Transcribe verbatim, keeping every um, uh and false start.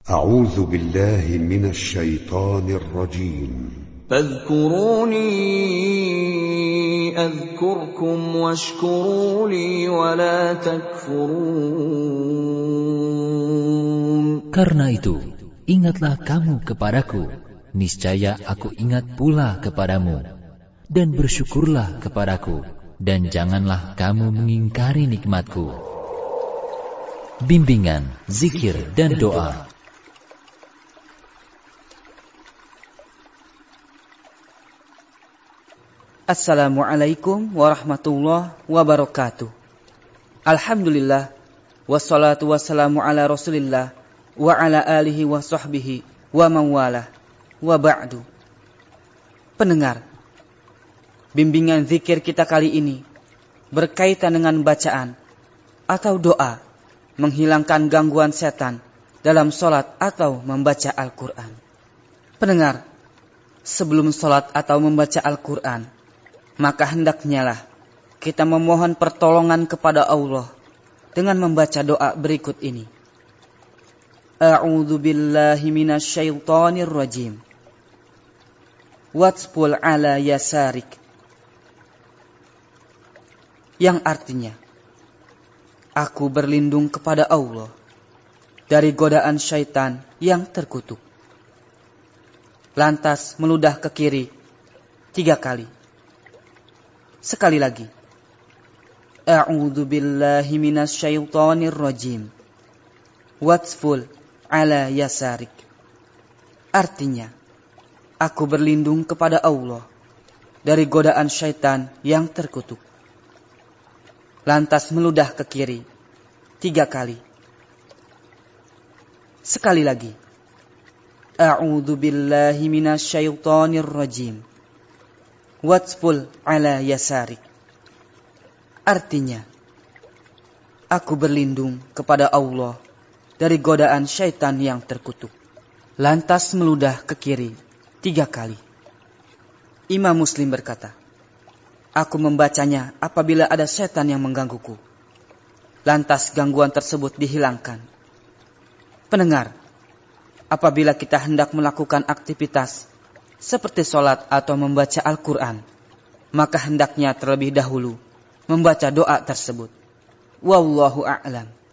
أعوذ بالله من الشيطان الرجيم فاذكروني أذكركم واشكروا لي ولا تكفرون. Karena itu, ingatlah kamu kepadaku, niscaya aku ingat pula kepadamu, dan bersyukurlah kepadaku, dan janganlah kamu mengingkari nikmatku. Bimbingan, zikir, dan doa. Assalamualaikum warahmatullahi wabarakatuh. Alhamdulillah, wassalatu wassalamu ala rasulillah, wa ala alihi wa sahbihi, wa mawalah, wa ba'du. Pendengar, bimbingan zikir kita kali ini berkaitan dengan bacaan atau doa menghilangkan gangguan setan dalam sholat atau membaca Al-Quran. Pendengar, sebelum sholat atau membaca Al-Quran, maka hendaknya lah kita memohon pertolongan kepada Allah dengan membaca doa berikut ini. A'udzu billahi minasyaitonir rajim. Watspul ala yasarik. Yang artinya, aku berlindung kepada Allah dari godaan syaitan yang terkutuk. Lantas meludah ke kiri tiga kali. Sekali lagi. A'udzu billahi minasyaitonir rajim. Watful ala yasarik. Artinya, aku berlindung kepada Allah dari godaan syaitan yang terkutuk. Lantas meludah ke kiri tiga kali. Sekali lagi. A'udzu billahi minasyaitonir rajim. Watful ala yasarik. Artinya, aku berlindung kepada Allah dari godaan syaitan yang terkutuk. Lantas meludah ke kiri tiga kali. Imam Muslim berkata, aku membacanya apabila ada setan yang menggangguku. Lantas gangguan tersebut dihilangkan. Pendengar, apabila kita hendak melakukan aktivitas seperti sholat atau membaca Al-Quran, maka hendaknya terlebih dahulu membaca doa tersebut. Wallahu a'lam.